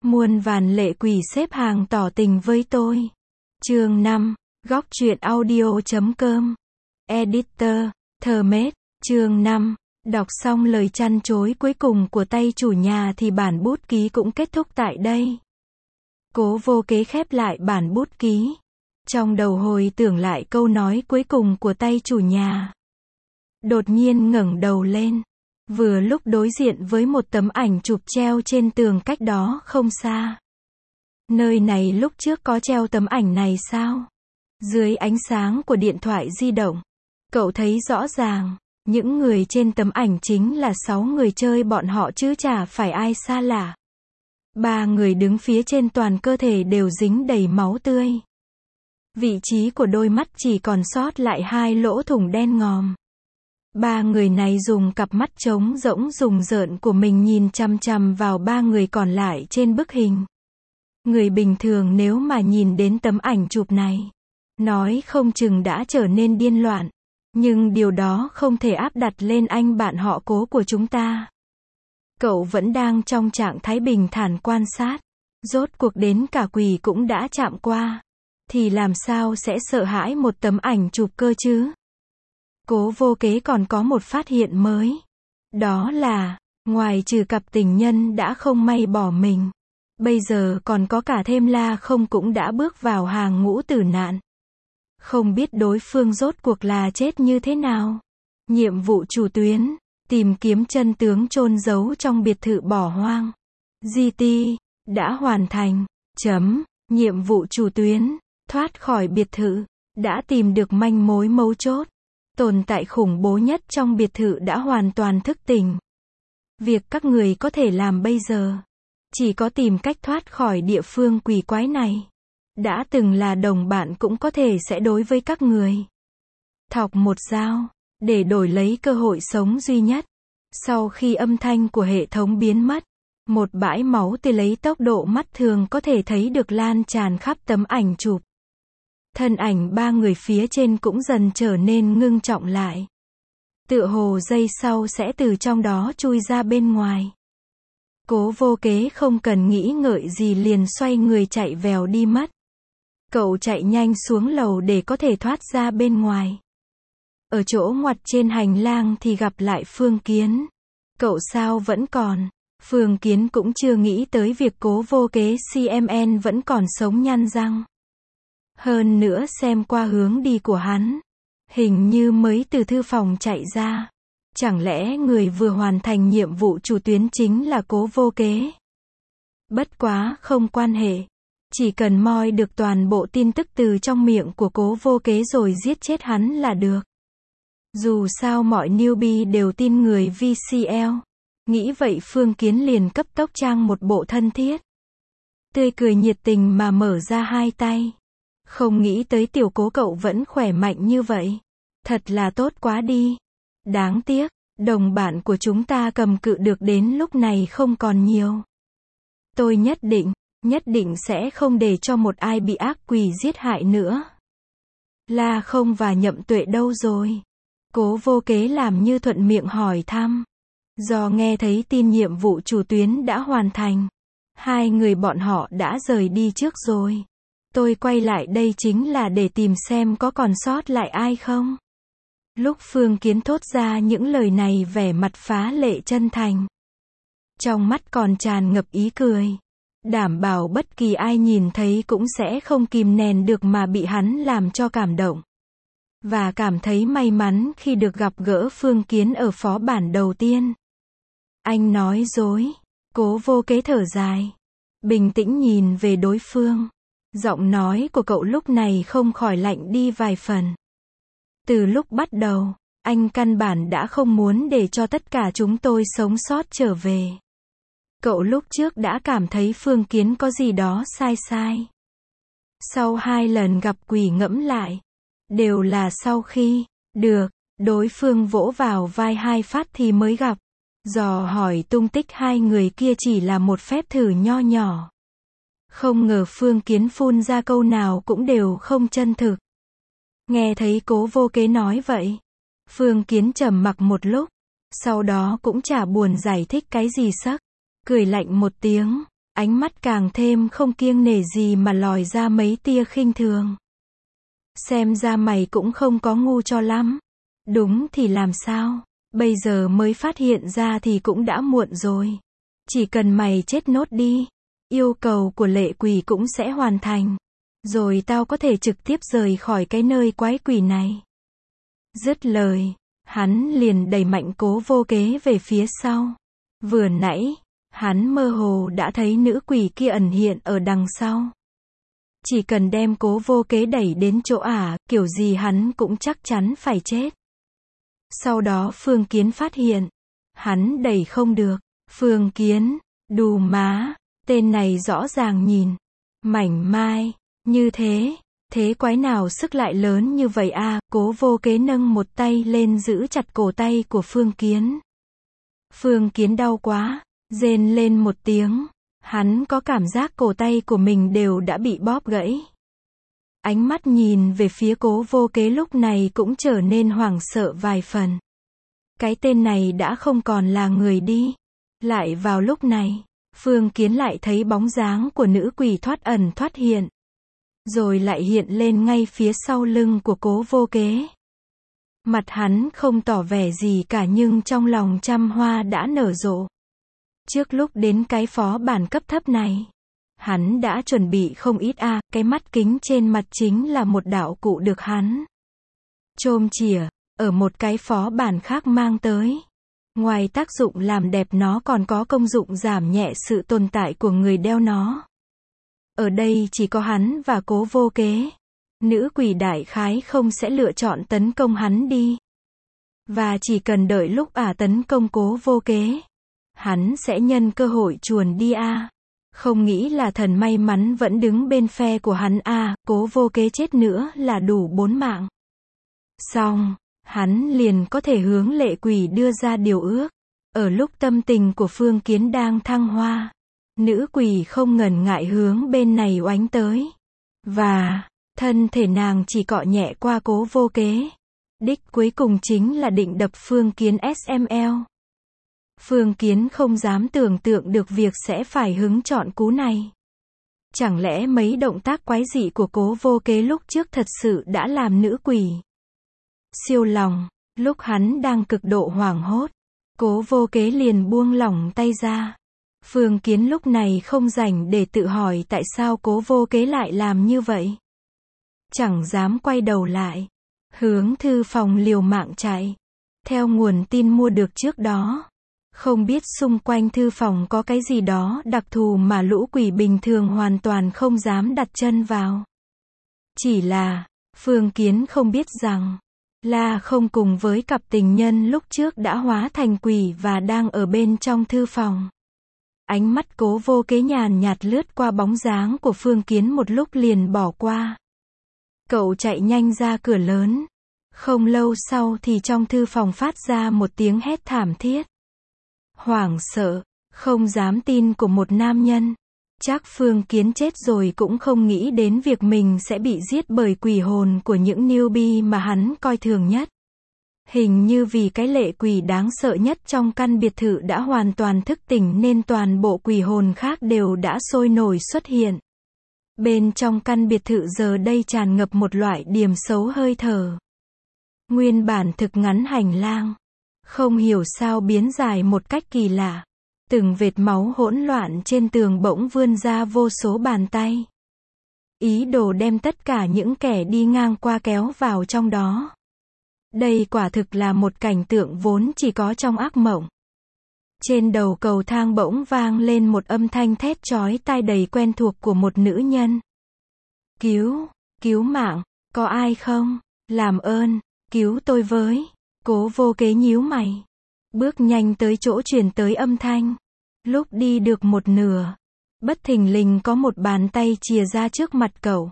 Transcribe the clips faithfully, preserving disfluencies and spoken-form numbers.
Muôn vàn lệ quỷ xếp hàng tỏ tình với tôi. Chương năm, góc truyện audio chấm com. Editor, Thơmết. Chương năm, đọc xong lời trăn trối cuối cùng của tay chủ nhà thì bản bút ký cũng kết thúc tại đây. Cố Vô Kế khép lại bản bút ký. Trong đầu hồi tưởng lại câu nói cuối cùng của tay chủ nhà. Đột nhiên ngẩng đầu lên. Vừa lúc đối diện với một tấm ảnh chụp treo trên tường cách đó không xa. Nơi này lúc trước có treo tấm ảnh này sao? Dưới ánh sáng của điện thoại di động, cậu thấy rõ ràng, những người trên tấm ảnh chính là sáu người chơi bọn họ chứ chả phải ai xa lạ. Ba người đứng phía trên toàn cơ thể đều dính đầy máu tươi. Vị trí của đôi mắt chỉ còn sót lại hai lỗ thủng đen ngòm. Ba người này dùng cặp mắt trống rỗng rùng rợn của mình nhìn chằm chằm vào ba người còn lại trên bức hình. Người bình thường nếu mà nhìn đến tấm ảnh chụp này, nói không chừng đã trở nên điên loạn. Nhưng điều đó không thể áp đặt lên anh bạn họ Cố của chúng ta. Cậu vẫn đang trong trạng thái bình thản quan sát. Rốt cuộc đến cả quỷ cũng đã chạm qua. Thì làm sao sẽ sợ hãi một tấm ảnh chụp cơ chứ? Cố Vô Kế còn có một phát hiện mới. Đó là, ngoài trừ cặp tình nhân đã không may bỏ mình, bây giờ còn có cả thêm La Không cũng đã bước vào hàng ngũ tử nạn. Không biết đối phương rốt cuộc là chết như thế nào. Nhiệm vụ chủ tuyến, tìm kiếm chân tướng chôn giấu trong biệt thự bỏ hoang. giê tê, đã hoàn thành. Chấm, nhiệm vụ chủ tuyến, thoát khỏi biệt thự, đã tìm được manh mối mấu chốt. Tồn tại khủng bố nhất trong biệt thự đã hoàn toàn thức tỉnh. Việc các người có thể làm bây giờ, chỉ có tìm cách thoát khỏi địa phương quỷ quái này. Đã từng là đồng bạn cũng có thể sẽ đối với các người. Thọc một dao, để đổi lấy cơ hội sống duy nhất. Sau khi âm thanh của hệ thống biến mất, một bãi máu tươi lấy tốc độ mắt thường có thể thấy được lan tràn khắp tấm ảnh chụp. Thân ảnh ba người phía trên cũng dần trở nên ngưng trọng lại. Tựa hồ giây sau sẽ từ trong đó chui ra bên ngoài. Cố Vô Kế không cần nghĩ ngợi gì liền xoay người chạy vèo đi mất. Cậu chạy nhanh xuống lầu để có thể thoát ra bên ngoài. Ở chỗ ngoặt trên hành lang thì gặp lại Phương Kiến. Cậu sao vẫn còn? Phương Kiến cũng chưa nghĩ tới việc Cố Vô Kế xê em en vẫn còn sống nhăn răng. Hơn nữa xem qua hướng đi của hắn, hình như mới từ thư phòng chạy ra. Chẳng lẽ người vừa hoàn thành nhiệm vụ chủ tuyến chính là Cố Vô Kế? Bất quá không quan hệ. Chỉ cần moi được toàn bộ tin tức từ trong miệng của Cố Vô Kế rồi giết chết hắn là được. Dù sao mọi newbie đều tin người vê xê lờ. Nghĩ vậy Phương Kiến liền cấp tốc trang một bộ thân thiết. Tươi cười nhiệt tình mà mở ra hai tay. Không nghĩ tới tiểu Cố cậu vẫn khỏe mạnh như vậy. Thật là tốt quá đi. Đáng tiếc, đồng bạn của chúng ta cầm cự được đến lúc này không còn nhiều. Tôi nhất định, nhất định sẽ không để cho một ai bị ác quỷ giết hại nữa. La Không và Nhậm Tuệ đâu rồi? Cố Vô Kế làm như thuận miệng hỏi thăm. Do nghe thấy tin nhiệm vụ chủ tuyến đã hoàn thành, hai người bọn họ đã rời đi trước rồi. Tôi quay lại đây chính là để tìm xem có còn sót lại ai không. Lúc Phương Kiến thốt ra những lời này vẻ mặt phá lệ chân thành. Trong mắt còn tràn ngập ý cười. Đảm bảo bất kỳ ai nhìn thấy cũng sẽ không kìm nén được mà bị hắn làm cho cảm động. Và cảm thấy may mắn khi được gặp gỡ Phương Kiến ở phó bản đầu tiên. Anh nói dối. Cố Vô Kế thở dài. Bình tĩnh nhìn về đối phương. Giọng nói của cậu lúc này không khỏi lạnh đi vài phần. Từ lúc bắt đầu, anh căn bản đã không muốn để cho tất cả chúng tôi sống sót trở về. Cậu lúc trước đã cảm thấy Phương Kiến có gì đó sai sai. Sau hai lần gặp quỷ ngẫm lại, đều là sau khi, được, đối phương vỗ vào vai hai phát thì mới gặp. Dò hỏi tung tích hai người kia chỉ là một phép thử nho nhỏ. Không ngờ Phương Kiến phun ra câu nào cũng đều không chân thực. Nghe thấy Cố Vô Kế nói vậy, Phương Kiến trầm mặc một lúc, sau đó cũng chả buồn giải thích cái gì sắc, cười lạnh một tiếng, Ánh mắt càng thêm không kiêng nể gì mà lòi ra mấy tia khinh thường. Xem ra mày cũng không có ngu cho lắm. Đúng thì làm sao? Bây giờ mới phát hiện ra thì cũng đã muộn rồi. Chỉ cần mày chết nốt đi, yêu cầu của lệ quỷ cũng sẽ hoàn thành. Rồi tao có thể trực tiếp rời khỏi cái nơi quái quỷ này. Dứt lời, hắn liền đẩy mạnh Cố Vô Kế về phía sau. Vừa nãy, hắn mơ hồ đã thấy nữ quỷ kia ẩn hiện ở đằng sau. Chỉ cần đem Cố Vô Kế đẩy đến chỗ ả, kiểu gì hắn cũng chắc chắn phải chết. Sau đó Phương Kiến phát hiện, hắn đẩy không được. Phương Kiến, đù má, tên này rõ ràng nhìn mảnh mai, như thế, thế quái nào sức lại lớn như vậy a? Cố Vô Kế nâng một tay lên giữ chặt cổ tay của Phương Kiến. Phương Kiến đau quá, rên lên một tiếng, hắn có cảm giác cổ tay của mình đều đã bị bóp gãy. Ánh mắt nhìn về phía Cố Vô Kế lúc này cũng trở nên hoảng sợ vài phần. Cái tên này đã không còn là người đi. Lại vào lúc này, Phương Kiến lại thấy bóng dáng của nữ quỷ thoát ẩn thoát hiện. Rồi lại hiện lên ngay phía sau lưng của Cố Vô Kế. Mặt hắn không tỏ vẻ gì cả nhưng trong lòng trăm hoa đã nở rộ. Trước lúc đến cái phó bản cấp thấp này, hắn đã chuẩn bị không ít a, à, cái mắt kính trên mặt chính là một đạo cụ được hắn chôm chìa, ở một cái phó bản khác mang tới. Ngoài tác dụng làm đẹp nó còn có công dụng giảm nhẹ sự tồn tại của người đeo nó. Ở đây chỉ có hắn và Cố Vô Kế. Nữ quỷ đại khái không sẽ lựa chọn tấn công hắn đi. Và chỉ cần đợi lúc ả à tấn công Cố Vô Kế, hắn sẽ nhân cơ hội chuồn đi a. À. Không nghĩ là thần may mắn vẫn đứng bên phe của hắn a, à, Cố Vô Kế chết nữa là đủ bốn mạng. Xong, hắn liền có thể hướng lệ quỷ đưa ra điều ước. Ở lúc tâm tình của Phương Kiến đang thăng hoa, nữ quỷ không ngần ngại hướng bên này oánh tới. Và, thân thể nàng chỉ cọ nhẹ qua Cố Vô Kế. Đích cuối cùng chính là định đập Phương Kiến ét em lờ. Phương Kiến không dám tưởng tượng được việc sẽ phải hứng chọn cú này. Chẳng lẽ mấy động tác quái dị của Cố Vô Kế lúc trước thật sự đã làm nữ quỷ siêu lòng? Lúc hắn đang cực độ hoảng hốt, Cố Vô Kế liền buông lỏng tay ra. Phương Kiến lúc này không rảnh để tự hỏi tại sao Cố Vô Kế lại làm như vậy. Chẳng dám quay đầu lại, hướng thư phòng liều mạng chạy. Theo nguồn tin mua được trước đó, không biết xung quanh thư phòng có cái gì đó đặc thù mà lũ quỷ bình thường hoàn toàn không dám đặt chân vào. Chỉ là, Phương Kiến không biết rằng, La Không cùng với cặp tình nhân lúc trước đã hóa thành quỷ và đang ở bên trong thư phòng. Ánh mắt Cố Vô Kế nhàn nhạt lướt qua bóng dáng của Phương Kiến một lúc liền bỏ qua. Cậu chạy nhanh ra cửa lớn. Không lâu sau thì trong thư phòng phát ra một tiếng hét thảm thiết. Hoảng sợ, không dám tin của một nam nhân. Chắc Phương Kiến chết rồi cũng không nghĩ đến việc mình sẽ bị giết bởi quỷ hồn của những newbie mà hắn coi thường nhất. Hình như vì cái lệ quỷ đáng sợ nhất trong căn biệt thự đã hoàn toàn thức tỉnh nên toàn bộ quỷ hồn khác đều đã sôi nổi xuất hiện. Bên trong căn biệt thự giờ đây tràn ngập một loại điềm xấu hơi thở. Nguyên bản thực ngắn hành lang, không hiểu sao biến dài một cách kỳ lạ. Từng vệt máu hỗn loạn trên tường bỗng vươn ra vô số bàn tay. Ý đồ đem tất cả những kẻ đi ngang qua kéo vào trong đó. Đây quả thực là một cảnh tượng vốn chỉ có trong ác mộng. Trên đầu cầu thang bỗng vang lên một âm thanh thét chói tai đầy quen thuộc của một nữ nhân. Cứu, cứu mạng, có ai không? Làm ơn, cứu tôi với. Cố Vô Kế nhíu mày. Bước nhanh tới chỗ truyền tới âm thanh. Lúc đi được một nửa, bất thình lình có một bàn tay chìa ra trước mặt cậu.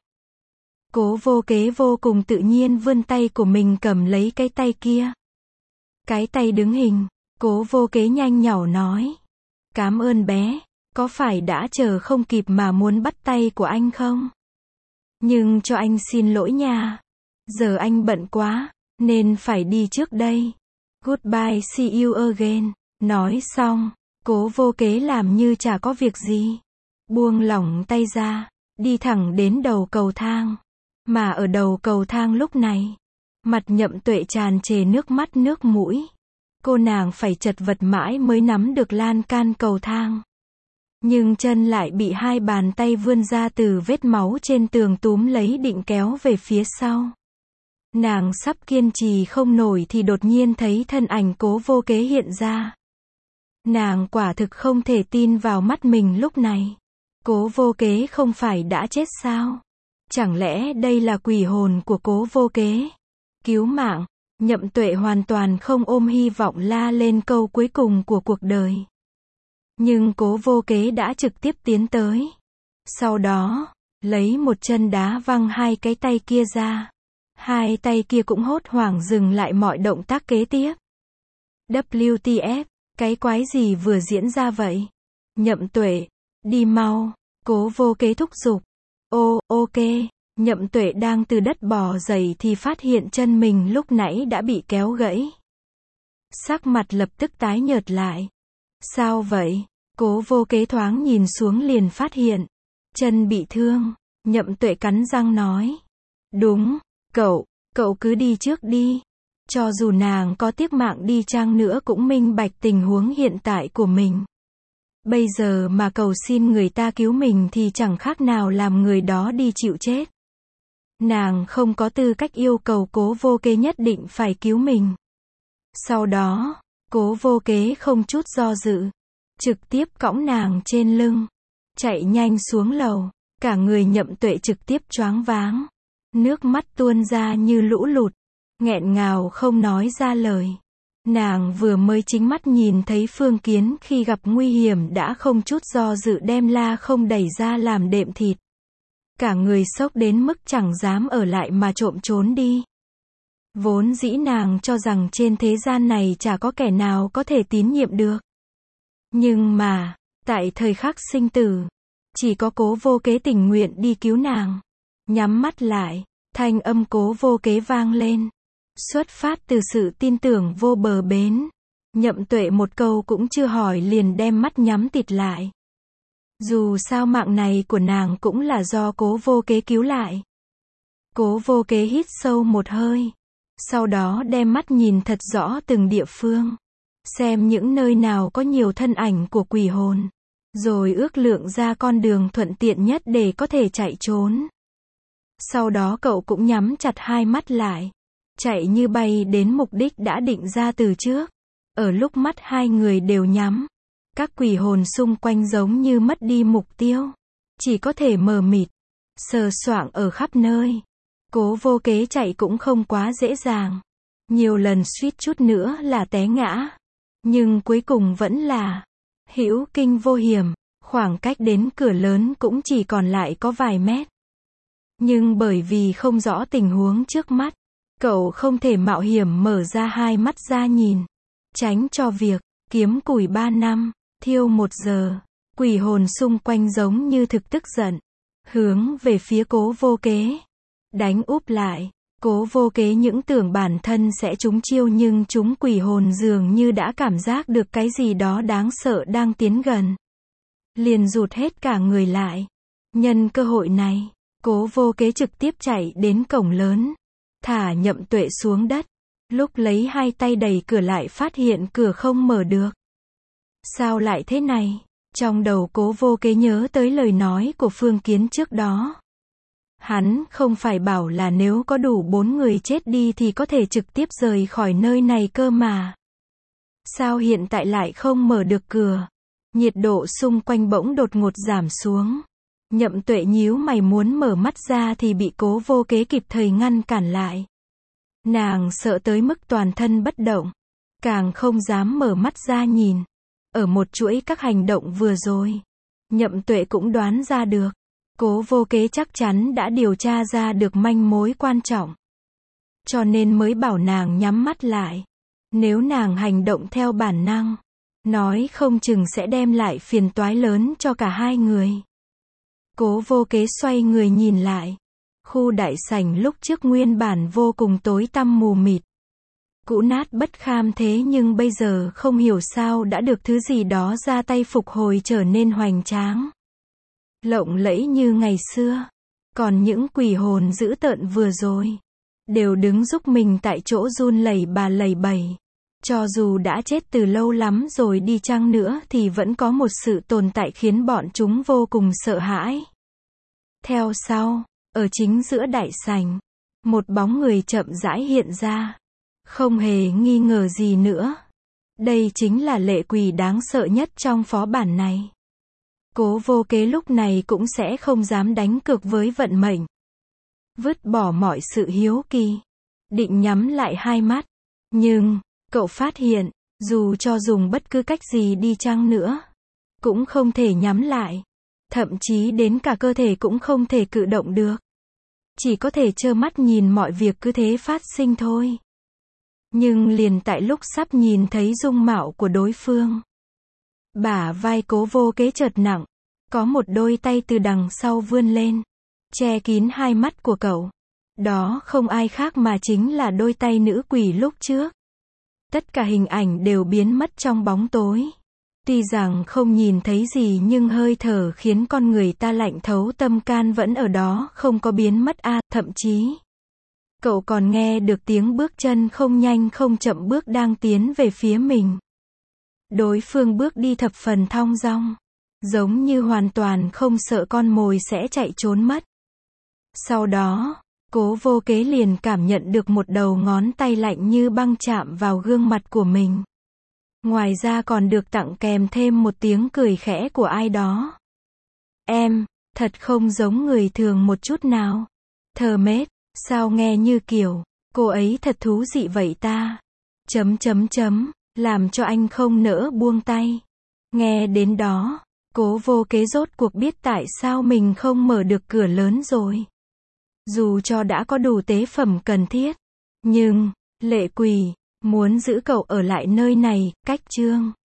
Cố Vô Kế vô cùng tự nhiên vươn tay của mình cầm lấy cái tay kia. Cái tay đứng hình, Cố Vô Kế nhanh nhỏ nói. Cám ơn bé, có phải đã chờ không kịp mà muốn bắt tay của anh không? Nhưng cho anh xin lỗi nha. Giờ anh bận quá, nên phải đi trước đây. Goodbye, see you again. Nói xong, Cố Vô Kế làm như chả có việc gì. buông lỏng tay ra, đi thẳng đến đầu cầu thang. Mà ở đầu cầu thang lúc này, mặt Nhậm Tuệ tràn trề nước mắt nước mũi. Cô nàng phải chật vật mãi mới nắm được lan can cầu thang. Nhưng chân lại bị hai bàn tay vươn ra từ vết máu trên tường túm lấy định kéo về phía sau. Nàng sắp kiên trì không nổi thì đột nhiên thấy thân ảnh Cố Vô Kế hiện ra. Nàng quả thực không thể tin vào mắt mình lúc này. Cố Vô Kế không phải đã chết sao? Chẳng lẽ đây là quỷ hồn của Cố Vô Kế? Cứu mạng! Nhậm Tuệ hoàn toàn không ôm hy vọng la lên câu cuối cùng của cuộc đời. Nhưng Cố Vô Kế đã trực tiếp tiến tới. Sau đó, lấy một chân đá văng hai cái tay kia ra. Hai tay kia cũng hốt hoảng dừng lại mọi động tác kế tiếp. vê kép tê ép, cái quái gì vừa diễn ra vậy? Nhậm Tuệ, đi mau, Cố Vô Kế thúc giục. Ô, ok, Nhậm Tuệ đang từ đất bò dậy thì phát hiện chân mình lúc nãy đã bị kéo gãy. Sắc mặt lập tức tái nhợt lại. Sao vậy? Cố Vô Kế thoáng nhìn xuống liền phát hiện. Chân bị thương, Nhậm Tuệ cắn răng nói. Đúng, cậu, cậu cứ đi trước đi. Cho dù nàng có tiếc mạng đi chăng nữa cũng minh bạch tình huống hiện tại của mình. Bây giờ mà cầu xin người ta cứu mình thì chẳng khác nào làm người đó đi chịu chết. Nàng không có tư cách yêu cầu Cố Vô Kế nhất định phải cứu mình. Sau đó, Cố Vô Kế không chút do dự, trực tiếp cõng nàng trên lưng, chạy nhanh xuống lầu, cả người Nhậm Tuệ trực tiếp choáng váng, nước mắt tuôn ra như lũ lụt, nghẹn ngào không nói ra lời. Nàng vừa mới chính mắt nhìn thấy Phương Kiến khi gặp nguy hiểm đã không chút do dự đem La Không đẩy ra làm đệm thịt. Cả người sốc đến mức chẳng dám ở lại mà trộm trốn đi. Vốn dĩ nàng cho rằng trên thế gian này chả có kẻ nào có thể tín nhiệm được. Nhưng mà, tại thời khắc sinh tử, chỉ có Cố Vô Kế tình nguyện đi cứu nàng. Nhắm mắt lại, thanh âm Cố Vô Kế vang lên. Xuất phát từ sự tin tưởng vô bờ bến. Nhậm Tuệ một câu cũng chưa hỏi liền đem mắt nhắm tịt lại. Dù sao mạng này của nàng cũng là do Cố Vô Kế cứu lại. Cố Vô Kế hít sâu một hơi. Sau đó đem mắt nhìn thật rõ từng địa phương. Xem những nơi nào có nhiều thân ảnh của quỷ hồn. Rồi ước lượng ra con đường thuận tiện nhất để có thể chạy trốn. Sau đó cậu cũng nhắm chặt hai mắt lại. Chạy như bay đến mục đích đã định ra từ trước. Ở lúc mắt hai người đều nhắm, các quỷ hồn xung quanh giống như mất đi mục tiêu. Chỉ có thể mờ mịt, sờ soạng ở khắp nơi. Cố Vô Kế chạy cũng không quá dễ dàng. Nhiều lần suýt chút nữa là té ngã. Nhưng cuối cùng vẫn là hữu kinh vô hiểm. Khoảng cách đến cửa lớn cũng chỉ còn lại có vài mét. Nhưng bởi vì không rõ tình huống trước mắt, cậu không thể mạo hiểm mở ra hai mắt ra nhìn. Tránh cho việc kiếm củi ba năm, thiêu một giờ. Quỷ hồn xung quanh giống như thực tức giận, hướng về phía Cố Vô Kế. Đánh úp lại. Cố Vô Kế những tưởng bản thân sẽ trúng chiêu nhưng chúng quỷ hồn dường như đã cảm giác được cái gì đó đáng sợ đang tiến gần. Liền rụt hết cả người lại. Nhân cơ hội này, Cố Vô Kế trực tiếp chạy đến cổng lớn. Thả Nhậm Tuệ xuống đất. Lúc lấy hai tay đẩy cửa lại phát hiện cửa không mở được. Sao lại thế này? Trong đầu Cố Vô Kế nhớ tới lời nói của Phương Kiến trước đó. Hắn không phải bảo là nếu có đủ bốn người chết đi thì có thể trực tiếp rời khỏi nơi này cơ mà. Sao hiện tại lại không mở được cửa? Nhiệt độ xung quanh bỗng đột ngột giảm xuống. Nhậm Tuệ nhíu mày muốn mở mắt ra thì bị Cố Vô Kế kịp thời ngăn cản lại. Nàng sợ tới mức toàn thân bất động, càng không dám mở mắt ra nhìn. Ở một chuỗi các hành động vừa rồi, Nhậm Tuệ cũng đoán ra được. Cố Vô Kế chắc chắn đã điều tra ra được manh mối quan trọng. Cho nên mới bảo nàng nhắm mắt lại. Nếu nàng hành động theo bản năng, nói không chừng sẽ đem lại phiền toái lớn cho cả hai người. Cố Vô Kế xoay người nhìn lại. Khu đại sảnh lúc trước nguyên bản vô cùng tối tăm mù mịt. Cũ nát bất kham thế nhưng bây giờ không hiểu sao đã được thứ gì đó ra tay phục hồi trở nên hoành tráng. lộng lẫy như ngày xưa. Còn những quỷ hồn dữ tợn vừa rồi, đều đứng giúp mình tại chỗ run lẩy bà lẩy bẩy. Cho dù đã chết từ lâu lắm rồi đi chăng nữa thì vẫn có một sự tồn tại khiến bọn chúng vô cùng sợ hãi. Theo sau, ở chính giữa đại sảnh, một bóng người chậm rãi hiện ra. Không hề nghi ngờ gì nữa. Đây chính là lệ quỷ đáng sợ nhất trong phó bản này. Cố Vô Kế lúc này cũng sẽ không dám đánh cược với vận mệnh. Vứt bỏ mọi sự hiếu kỳ, định nhắm lại hai mắt. Nhưng, cậu phát hiện, dù cho dùng bất cứ cách gì đi chăng nữa, cũng không thể nhắm lại. Thậm chí đến cả cơ thể cũng không thể cử động được. Chỉ có thể trơ mắt nhìn mọi việc cứ thế phát sinh thôi. Nhưng liền tại lúc sắp nhìn thấy dung mạo của đối phương, bả vai Cố Vô Kế chợt nặng, có một đôi tay từ đằng sau vươn lên, che kín hai mắt của cậu. Đó không ai khác mà chính là đôi tay nữ quỷ lúc trước. Tất cả hình ảnh đều biến mất trong bóng tối. Tuy rằng không nhìn thấy gì nhưng hơi thở khiến con người ta lạnh thấu tâm can vẫn ở đó không có biến mất a à, thậm chí cậu còn nghe được tiếng bước chân không nhanh không chậm bước đang tiến về phía mình. Đối phương bước đi thập phần thong dong, giống như hoàn toàn không sợ con mồi sẽ chạy trốn mất. Sau đó, Cố Vô Kế liền cảm nhận được một đầu ngón tay lạnh như băng chạm vào gương mặt của mình. Ngoài ra còn được tặng kèm thêm một tiếng cười khẽ của ai đó. Em, thật không giống người thường một chút nào. Thờ-mết, sao nghe như kiểu, cô ấy thật thú dị vậy ta. Chấm chấm chấm, làm cho anh không nỡ buông tay. Nghe đến đó, Cố Vô Kế rốt cuộc biết tại sao mình không mở được cửa lớn rồi. Dù cho đã có đủ tế phẩm cần thiết, nhưng, lệ quỷ, muốn giữ cậu ở lại nơi này, cách chương